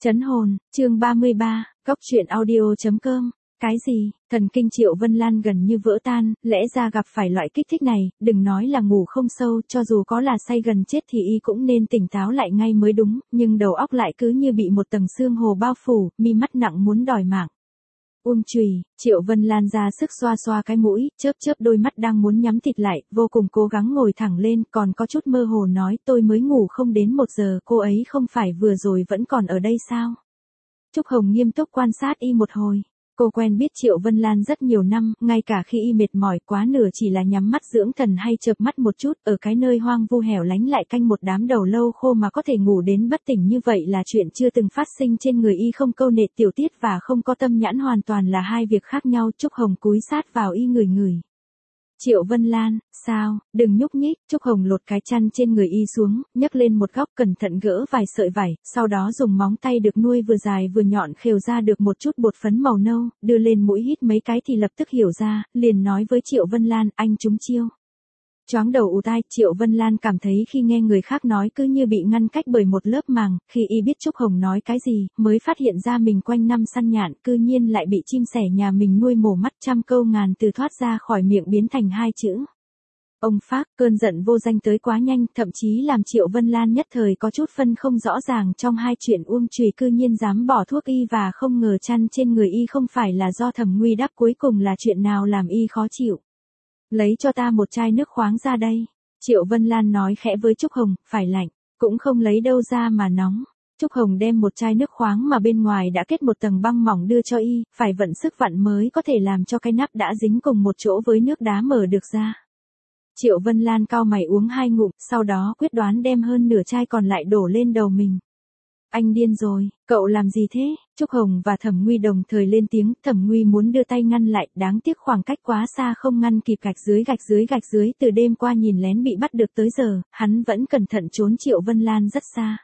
Chấn hồn, chương 33, góc truyện audio.com. Cái gì? Thần kinh Triệu Vân Lan gần như vỡ tan, lẽ ra gặp phải loại kích thích này, đừng nói là ngủ không sâu, cho dù có là say gần chết thì y cũng nên tỉnh táo lại ngay mới đúng, nhưng đầu óc lại cứ như bị một tầng sương hồ bao phủ, mi mắt nặng muốn đòi mạng. Chùy, Triệu Vân Lan ra sức xoa xoa cái mũi, chớp chớp đôi mắt đang muốn nhắm thịt lại, vô cùng cố gắng ngồi thẳng lên, còn có chút mơ hồ nói tôi mới ngủ không đến 1 giờ, cô ấy không phải vừa rồi vẫn còn ở đây sao? Trúc Hồng nghiêm túc quan sát y một hồi. Cô quen biết Triệu Vân Lan rất nhiều năm, ngay cả khi y mệt mỏi quá nửa chỉ là nhắm mắt dưỡng thần hay chợp mắt một chút, ở cái nơi hoang vu hẻo lánh lại canh một đám đầu lâu khô mà có thể ngủ đến bất tỉnh như vậy là chuyện chưa từng phát sinh trên người y. Không câu nệ tiểu tiết và không có tâm nhãn hoàn toàn là hai việc khác nhau. Trúc Hồng cúi sát vào y ngửi ngửi. Triệu Vân Lan, sao, đừng nhúc nhích. Trúc Hồng lột cái chăn trên người y xuống, nhấc lên một góc cẩn thận gỡ vài sợi vải, sau đó dùng móng tay được nuôi vừa dài vừa nhọn khều ra được một chút bột phấn màu nâu, đưa lên mũi hít mấy cái thì lập tức hiểu ra, liền nói với Triệu Vân Lan, anh trúng chiêu. Choáng đầu ù tai, Triệu Vân Lan cảm thấy khi nghe người khác nói cứ như bị ngăn cách bởi một lớp màng, khi y biết Trúc Hồng nói cái gì, mới phát hiện ra mình quanh năm săn nhạn, cư nhiên lại bị chim sẻ nhà mình nuôi mổ mắt, trăm câu ngàn từ thoát ra khỏi miệng biến thành 2 chữ. Ông phác, cơn giận vô danh tới quá nhanh, thậm chí làm Triệu Vân Lan nhất thời có chút phân không rõ ràng trong hai chuyện. Chùy cư nhiên dám bỏ thuốc y và không ngờ chăn trên người y không phải là do Thẩm Nguy đắp, cuối cùng là chuyện nào làm y khó chịu. Lấy cho ta một chai nước khoáng ra đây. Triệu Vân Lan nói khẽ với Trúc Hồng, phải lạnh, cũng không lấy đâu ra mà nóng. Trúc Hồng đem một chai nước khoáng mà bên ngoài đã kết một tầng băng mỏng đưa cho y, phải vận sức vặn mới có thể làm cho cái nắp đã dính cùng một chỗ với nước đá mở được ra. Triệu Vân Lan cau mày uống 2 ngụm, sau đó quyết đoán đem hơn nửa chai còn lại đổ lên đầu mình. Anh điên rồi, cậu làm gì thế? Trúc Hồng và Thẩm Nguy đồng thời lên tiếng, Thẩm Nguy muốn đưa tay ngăn lại, đáng tiếc khoảng cách quá xa không ngăn kịp. Gạch dưới, từ đêm qua nhìn lén bị bắt được tới giờ, hắn vẫn cẩn thận trốn Triệu Vân Lan rất xa.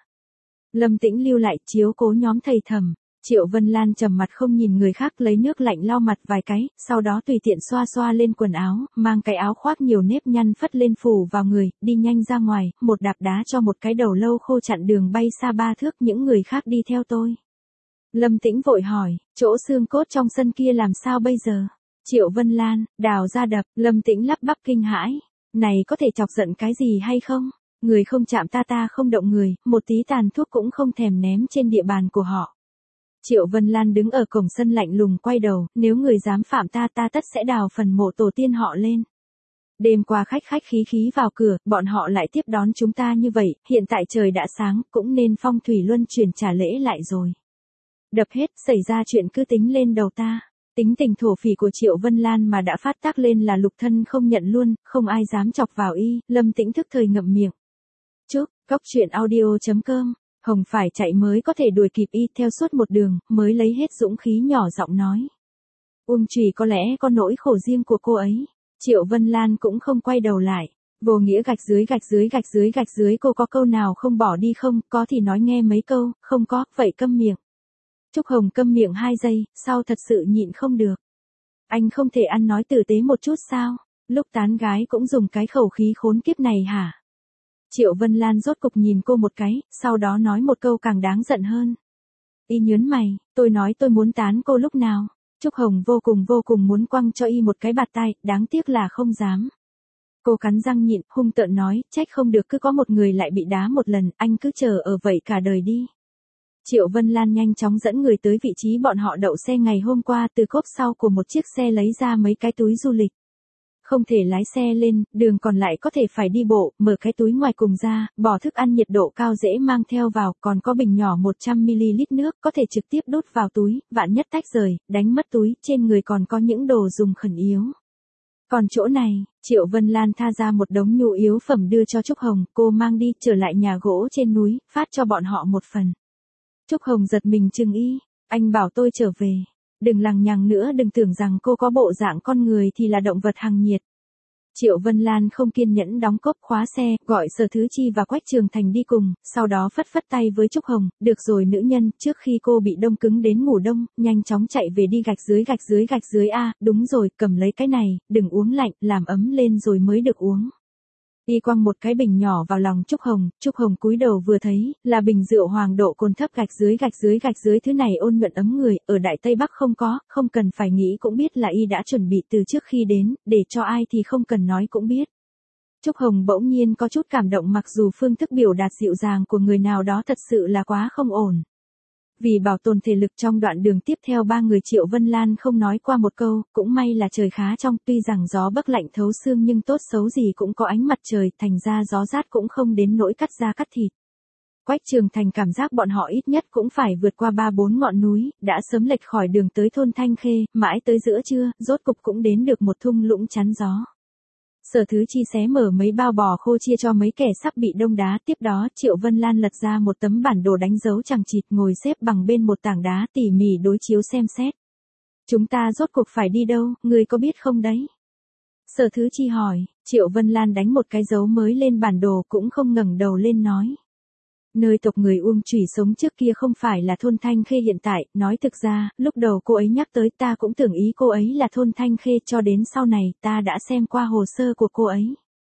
Lâm Tĩnh lưu lại chiếu cố nhóm thầy Thẩm. Triệu Vân Lan trầm mặt không nhìn người khác, lấy nước lạnh lau mặt vài cái, sau đó tùy tiện xoa xoa lên quần áo, mang cái áo khoác nhiều nếp nhăn phất lên phủ vào người, đi nhanh ra ngoài, một đạp đá cho một cái đầu lâu khô chặn đường bay xa 3 thước. Những người khác đi theo tôi. Lâm Tĩnh vội hỏi, chỗ xương cốt trong sân kia làm sao bây giờ? Triệu Vân Lan, đào ra đập. Lâm Tĩnh lắp bắp kinh hãi, này có thể chọc giận cái gì hay không? Người không chạm ta không động người, một tí tàn thuốc cũng không thèm ném trên địa bàn của họ. Triệu Vân Lan đứng ở cổng sân lạnh lùng quay đầu, nếu người dám phạm ta tất sẽ đào phần mộ tổ tiên họ lên. Đêm qua khách khí vào cửa, bọn họ lại tiếp đón chúng ta như vậy, hiện tại trời đã sáng, cũng nên phong thủy luân chuyển trả lễ lại rồi. Đập hết, xảy ra chuyện cứ tính lên đầu ta. Tính tình thổ phỉ của Triệu Vân Lan mà đã phát tác lên là lục thân không nhận luôn, không ai dám chọc vào y. Lâm Tĩnh thức thời ngậm miệng. Chúc, góc truyện audio.com. Hồng phải chạy mới có thể đuổi kịp y, theo suốt một đường, mới lấy hết dũng khí nhỏ giọng nói. Chùy có lẽ có nỗi khổ riêng của cô ấy. Triệu Vân Lan cũng không quay đầu lại. Vô nghĩa gạch dưới, cô có câu nào không bỏ đi không? Có thì nói nghe mấy câu, không có, vậy câm miệng. Trúc Hồng câm miệng 2 giây, sau thật sự nhịn không được. Anh không thể ăn nói tử tế một chút sao? Lúc tán gái cũng dùng cái khẩu khí khốn kiếp này hả? Triệu Vân Lan rốt cục nhìn cô một cái, sau đó nói một câu càng đáng giận hơn. Y nhớn mày, tôi nói tôi muốn tán cô lúc nào? Trúc Hồng vô cùng muốn quăng cho y một cái bạt tai, đáng tiếc là không dám. Cô cắn răng nhịn, hung tợn nói, trách không được cứ có một người lại bị đá một lần, anh cứ chờ ở vậy cả đời đi. Triệu Vân Lan nhanh chóng dẫn người tới vị trí bọn họ đậu xe ngày hôm qua, từ cốp sau của một chiếc xe lấy ra mấy cái túi du lịch. Không thể lái xe lên, đường còn lại có thể phải đi bộ, mở cái túi ngoài cùng ra, bỏ thức ăn nhiệt độ cao dễ mang theo vào, còn có bình nhỏ 100ml nước, có thể trực tiếp đút vào túi, vạn nhất tách rời, đánh mất túi, trên người còn có những đồ dùng khẩn yếu. Còn chỗ này, Triệu Vân Lan tha ra một đống nhu yếu phẩm đưa cho Trúc Hồng, cô mang đi, trở lại nhà gỗ trên núi, phát cho bọn họ một phần. Trúc Hồng giật mình chừng y, anh bảo tôi trở về. Đừng lằng nhằng nữa, đừng tưởng rằng cô có bộ dạng con người thì là động vật hằng nhiệt. Triệu Vân Lan không kiên nhẫn đóng cốp khóa xe, gọi Sở Thứ Chi và Quách Trường Thành đi cùng, sau đó phất tay với Trúc Hồng, được rồi nữ nhân, trước khi cô bị đông cứng đến ngủ đông, nhanh chóng chạy về đi. Gạch dưới a, đúng rồi, cầm lấy cái này, đừng uống lạnh, làm ấm lên rồi mới được uống. Y quăng một cái bình nhỏ vào lòng Trúc Hồng cúi đầu vừa thấy, là bình rượu hoàng độ cồn thấp gạch dưới thứ này ôn nhuận ấm người, ở Đại Tây Bắc không có, không cần phải nghĩ cũng biết là Y đã chuẩn bị từ trước khi đến, để cho ai thì không cần nói cũng biết. Trúc Hồng bỗng nhiên có chút cảm động mặc dù phương thức biểu đạt dịu dàng của người nào đó thật sự là quá không ổn. Vì bảo tồn thể lực trong đoạn đường tiếp theo ba người Triệu Vân Lan không nói qua một câu, cũng may là trời khá trong, tuy rằng gió bấc lạnh thấu xương nhưng tốt xấu gì cũng có ánh mặt trời, thành ra gió rát cũng không đến nỗi cắt da cắt thịt. Quách Trường Thành cảm giác bọn họ ít nhất cũng phải vượt qua 3-4 ngọn núi, đã sớm lệch khỏi đường tới thôn Thanh Khê, mãi tới giữa trưa, rốt cục cũng đến được một thung lũng chắn gió. Sở Thứ Chi xé mở mấy bao bò khô chia cho mấy kẻ sắp bị đông đá, tiếp đó Triệu Vân Lan lật ra một tấm bản đồ đánh dấu chằng chịt ngồi xếp bằng bên một tảng đá tỉ mỉ đối chiếu xem xét. Chúng ta rốt cuộc phải đi đâu, ngươi có biết không đấy? Sở Thứ Chi hỏi, Triệu Vân Lan đánh một cái dấu mới lên bản đồ cũng không ngẩng đầu lên nói. Nơi tộc người Uông Chủy sống trước kia không phải là thôn Thanh Khê hiện tại, nói thực ra, lúc đầu cô ấy nhắc tới ta cũng tưởng ý cô ấy là thôn Thanh Khê cho đến sau này ta đã xem qua hồ sơ của cô ấy.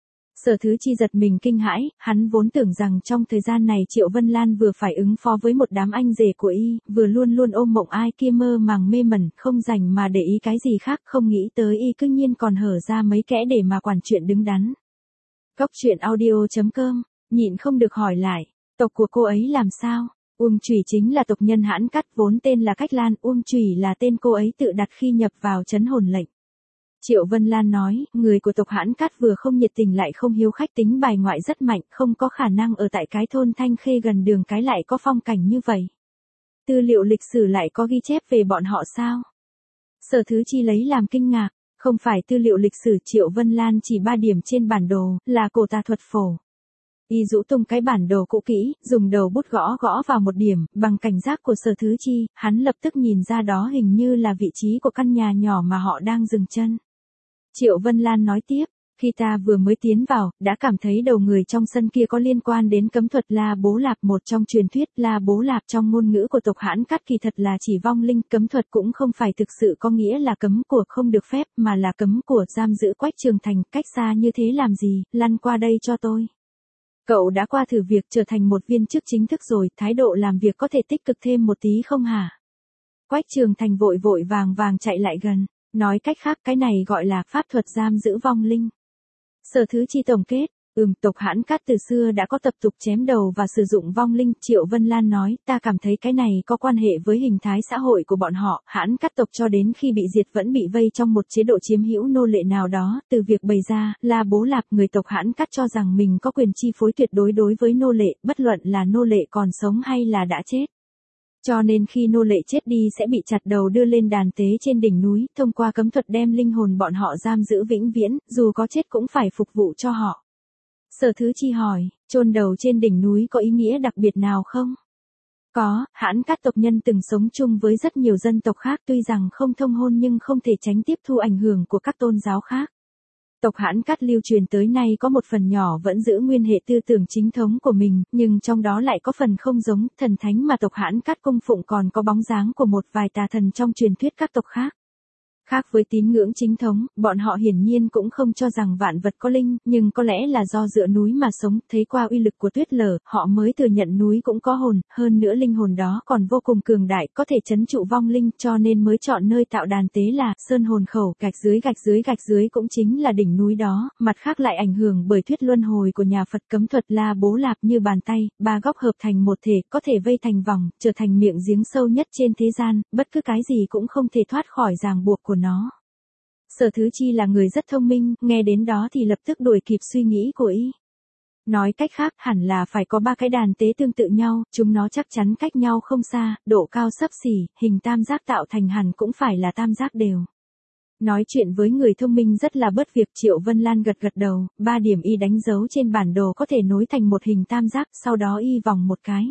Sở Thứ Chi giật mình kinh hãi, hắn vốn tưởng rằng trong thời gian này Triệu Vân Lan vừa phải ứng phó với một đám anh rể của Y, vừa luôn luôn ôm mộng ai kia mơ màng mê mẩn, không dành mà để ý cái gì khác, không nghĩ tới Y cư nhiên còn hở ra mấy kẽ để mà quản chuyện đứng đắn. Cốc truyện audio.com, nhịn không được hỏi lại. Tộc của cô ấy làm sao? Uông Chủy chính là tộc nhân Hãn Cắt vốn tên là Cách Lan, Uông Chủy là tên cô ấy tự đặt khi nhập vào trấn hồn lệnh. Triệu Vân Lan nói, người của tộc Hãn Cắt vừa không nhiệt tình lại không hiếu khách tính bài ngoại rất mạnh, không có khả năng ở tại cái thôn Thanh Khê gần đường cái lại có phong cảnh như vậy. Tư liệu lịch sử lại có ghi chép về bọn họ sao? Sở Thứ Chi lấy làm kinh ngạc, không phải tư liệu lịch sử Triệu Vân Lan chỉ 3 điểm trên bản đồ, là cổ tà thuật phổ. Y rũ tung cái bản đồ cũ kỹ, dùng đầu bút gõ vào một điểm, bằng cảnh giác của Sở Thứ Chi, hắn lập tức nhìn ra đó hình như là vị trí của căn nhà nhỏ mà họ đang dừng chân. Triệu Vân Lan nói tiếp, khi ta vừa mới tiến vào, đã cảm thấy đầu người trong sân kia có liên quan đến cấm thuật La Bố Lạp, một trong truyền thuyết. La Bố Lạp trong ngôn ngữ của tộc Hãn Cắt kỳ thật là chỉ vong linh, cấm thuật cũng không phải thực sự có nghĩa là cấm của không được phép, mà là cấm của giam giữ. Quách Trường Thành, cách xa như thế làm gì, lăn qua đây cho tôi. Cậu đã qua thử việc trở thành một viên chức chính thức rồi, thái độ làm việc có thể tích cực thêm một tí không hả? Quách Trường Thành vội vàng chạy lại gần, nói cách khác cái này gọi là pháp thuật giam giữ vong linh. Sở Thứ Chi tổng kết, tộc Hãn Cắt từ xưa đã có tập tục chém đầu và sử dụng vong linh. Triệu Vân Lan nói, ta cảm thấy cái này có quan hệ với hình thái xã hội của bọn họ. Hãn Cắt tộc cho đến khi bị diệt vẫn bị vây trong một chế độ chiếm hữu nô lệ nào đó. Từ việc bày ra, là Bố Lạp, người tộc Hãn Cắt cho rằng mình có quyền chi phối tuyệt đối đối với nô lệ, bất luận là nô lệ còn sống hay là đã chết. Cho nên khi nô lệ chết đi sẽ bị chặt đầu đưa lên đàn tế trên đỉnh núi, thông qua cấm thuật đem linh hồn bọn họ giam giữ vĩnh viễn, dù có chết cũng phải phục vụ cho họ. Sở Thứ Chi hỏi, chôn đầu trên đỉnh núi có ý nghĩa đặc biệt nào không? Có, Hãn Cắt tộc nhân từng sống chung với rất nhiều dân tộc khác, tuy rằng không thông hôn nhưng không thể tránh tiếp thu ảnh hưởng của các tôn giáo khác. Tộc Hãn Cắt lưu truyền tới nay có một phần nhỏ vẫn giữ nguyên hệ tư tưởng chính thống của mình, nhưng trong đó lại có phần không giống. Thần thánh mà tộc Hãn Cắt cung phụng còn có bóng dáng của một vài tà thần trong truyền thuyết các tộc khác. Khác với tín ngưỡng chính thống, bọn họ hiển nhiên cũng không cho rằng vạn vật có linh, nhưng có lẽ là do dựa núi mà sống, thấy qua uy lực của tuyết lở, họ mới thừa nhận núi cũng có hồn, hơn nữa linh hồn đó còn vô cùng cường đại, có thể trấn trụ vong linh, cho nên mới chọn nơi tạo đàn tế là Sơn Hồn Khẩu. Gạch dưới cũng chính là đỉnh núi đó, mặt khác lại ảnh hưởng bởi thuyết luân hồi của nhà Phật. Cấm thuật La Bố Lạp như bàn tay, ba góc hợp thành một thể, có thể vây thành vòng, trở thành miệng giếng sâu nhất trên thế gian, bất cứ cái gì cũng không thể thoát khỏi ràng buộc của nó. Sở Thứ Chi là người rất thông minh, nghe đến đó thì lập tức đuổi kịp suy nghĩ của Y. Nói cách khác, hẳn là phải có 3 cái đàn tế tương tự nhau, chúng nó chắc chắn cách nhau không xa, độ cao xấp xỉ, hình tam giác tạo thành hẳn cũng phải là tam giác đều. Nói chuyện với người thông minh rất là bớt việc. Triệu Vân Lan gật đầu, 3 điểm Y đánh dấu trên bản đồ có thể nối thành một hình tam giác, sau đó Y vòng một cái.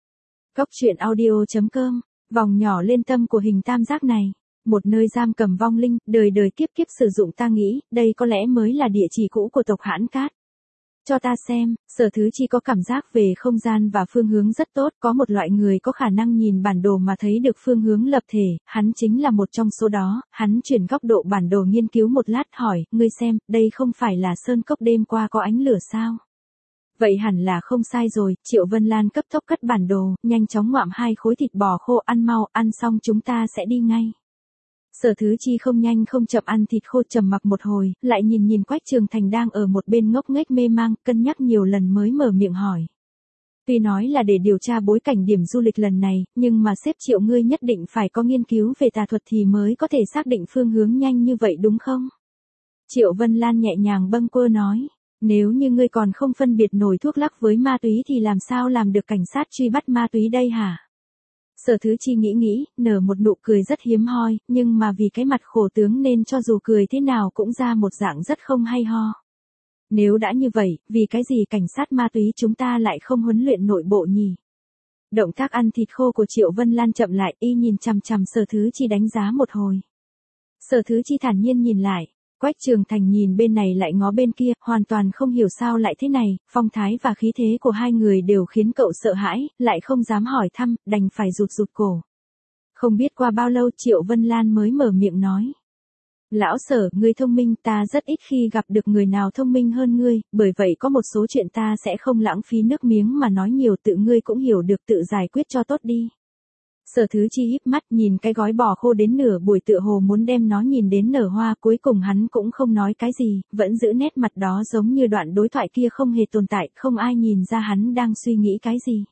Cốc truyện audio.com, vòng nhỏ lên tâm của hình tam giác này. Một nơi giam cầm vong linh, đời đời kiếp kiếp sử dụng. Ta nghĩ, đây có lẽ mới là địa chỉ cũ của tộc Hãn Cát. Cho ta xem, Sở Thứ Chi có cảm giác về không gian và phương hướng rất tốt, có một loại người có khả năng nhìn bản đồ mà thấy được phương hướng lập thể, hắn chính là một trong số đó, hắn chuyển góc độ bản đồ nghiên cứu một lát hỏi, ngươi xem, đây không phải là sơn cốc đêm qua có ánh lửa sao? Vậy hẳn là không sai rồi, Triệu Vân Lan cấp tốc cất bản đồ, nhanh chóng ngoạm 2 khối thịt bò khô ăn mau, ăn xong chúng ta sẽ đi ngay. Sở Thứ Chi không nhanh không chậm ăn thịt khô trầm mặc một hồi, lại nhìn Quách Trường Thành đang ở một bên ngốc nghếch mê mang, cân nhắc nhiều lần mới mở miệng hỏi. Tuy nói là để điều tra bối cảnh điểm du lịch lần này, nhưng mà sếp Triệu ngươi nhất định phải có nghiên cứu về tà thuật thì mới có thể xác định phương hướng nhanh như vậy đúng không? Triệu Vân Lan nhẹ nhàng bâng quơ nói. Nếu như ngươi còn không phân biệt nổi thuốc lắc với ma túy thì làm sao làm được cảnh sát truy bắt ma túy đây hả? Sở Thứ Chi nghĩ, nở một nụ cười rất hiếm hoi, nhưng mà vì cái mặt khổ tướng nên cho dù cười thế nào cũng ra một dạng rất không hay ho. Nếu đã như vậy, vì cái gì cảnh sát ma túy chúng ta lại không huấn luyện nội bộ nhỉ? Động tác ăn thịt khô của Triệu Vân Lan chậm lại, y nhìn chằm chằm Sở Thứ Chi đánh giá một hồi. Sở Thứ Chi thản nhiên nhìn lại. Quách Trường Thành nhìn bên này lại ngó bên kia, hoàn toàn không hiểu sao lại thế này, phong thái và khí thế của hai người đều khiến cậu sợ hãi, lại không dám hỏi thăm, đành phải rụt cổ. Không biết qua bao lâu Triệu Vân Lan mới mở miệng nói. Lão Sở, ngươi thông minh, ta rất ít khi gặp được người nào thông minh hơn ngươi, bởi vậy có một số chuyện ta sẽ không lãng phí nước miếng mà nói nhiều, tự ngươi cũng hiểu được, tự giải quyết cho tốt đi. Sở Thứ Chi híp mắt nhìn cái gói bò khô đến nửa buổi tựa hồ muốn đem nó nhìn đến nở hoa, cuối cùng hắn cũng không nói cái gì, vẫn giữ nét mặt đó giống như đoạn đối thoại kia không hề tồn tại, không ai nhìn ra hắn đang suy nghĩ cái gì.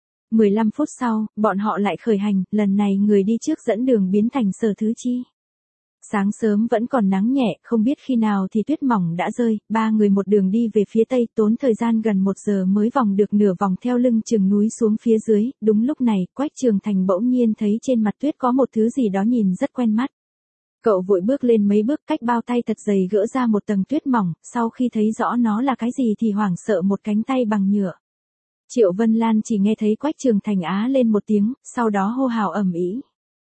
15 phút sau, bọn họ lại khởi hành, lần này người đi trước dẫn đường biến thành Sở Thứ Chi. Sáng sớm vẫn còn nắng nhẹ, không biết khi nào thì tuyết mỏng đã rơi, ba người một đường đi về phía tây, tốn thời gian gần 1 giờ mới vòng được nửa vòng theo lưng chừng núi xuống phía dưới, đúng lúc này, Quách Trường Thành bỗng nhiên thấy trên mặt tuyết có một thứ gì đó nhìn rất quen mắt. Cậu vội bước lên mấy bước, cách bao tay thật dày gỡ ra một tầng tuyết mỏng, sau khi thấy rõ nó là cái gì thì hoảng sợ một cánh tay bằng nhựa. Triệu Vân Lan chỉ nghe thấy Quách Trường Thành á lên một tiếng, sau đó hô hào ầm ĩ.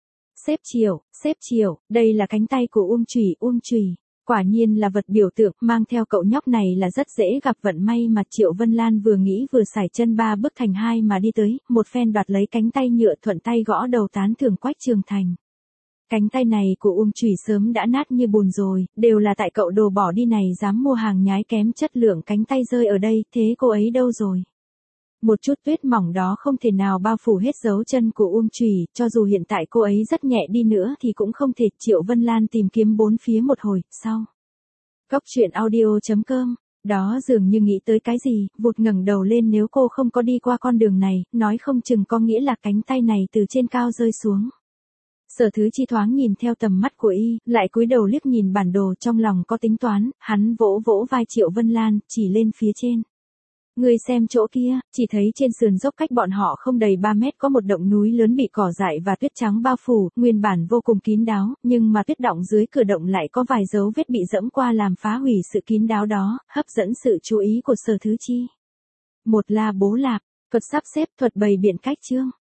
Sếp Triệu, đây là cánh tay của Uông Chùy. Quả nhiên là vật biểu tượng, mang theo cậu nhóc này là rất dễ gặp vận may mà Triệu Vân Lan vừa nghĩ vừa sải chân 3 bước thành 2 mà đi tới, một phen đoạt lấy cánh tay nhựa thuận tay gõ đầu tán thưởng Quách Trường Thành. Cánh tay này của Uông Chùy sớm đã nát như bùn rồi, đều là tại cậu đồ bỏ đi này dám mua hàng nhái kém chất lượng, cánh tay rơi ở đây, thế cô ấy đâu rồi? Một chút tuyết mỏng đó không thể nào bao phủ hết dấu chân của Uông Chùy, cho dù hiện tại cô ấy rất nhẹ đi nữa thì cũng không thể. Triệu Vân Lan tìm kiếm bốn phía một hồi, sau. Góc truyện audio.com, đó dường như nghĩ tới cái gì, vụt ngẩng đầu lên, nếu cô không có đi qua con đường này, nói không chừng có nghĩa là cánh tay này từ trên cao rơi xuống. Sở Thứ Chi thoáng nhìn theo tầm mắt của y, lại cúi đầu liếc nhìn bản đồ, trong lòng có tính toán, hắn vỗ vai Triệu Vân Lan, chỉ lên phía trên. Ngươi xem chỗ kia, chỉ thấy trên sườn dốc cách bọn họ không đầy 3 mét có một động núi lớn bị cỏ dại và tuyết trắng bao phủ, nguyên bản vô cùng kín đáo, nhưng mà tuyết đọng dưới cửa động lại có vài dấu vết bị dẫm qua làm phá hủy sự kín đáo đó, hấp dẫn sự chú ý của Sở Thứ Chi. Một là bố lạp, thuật sắp xếp, thuật bày biện cách chương.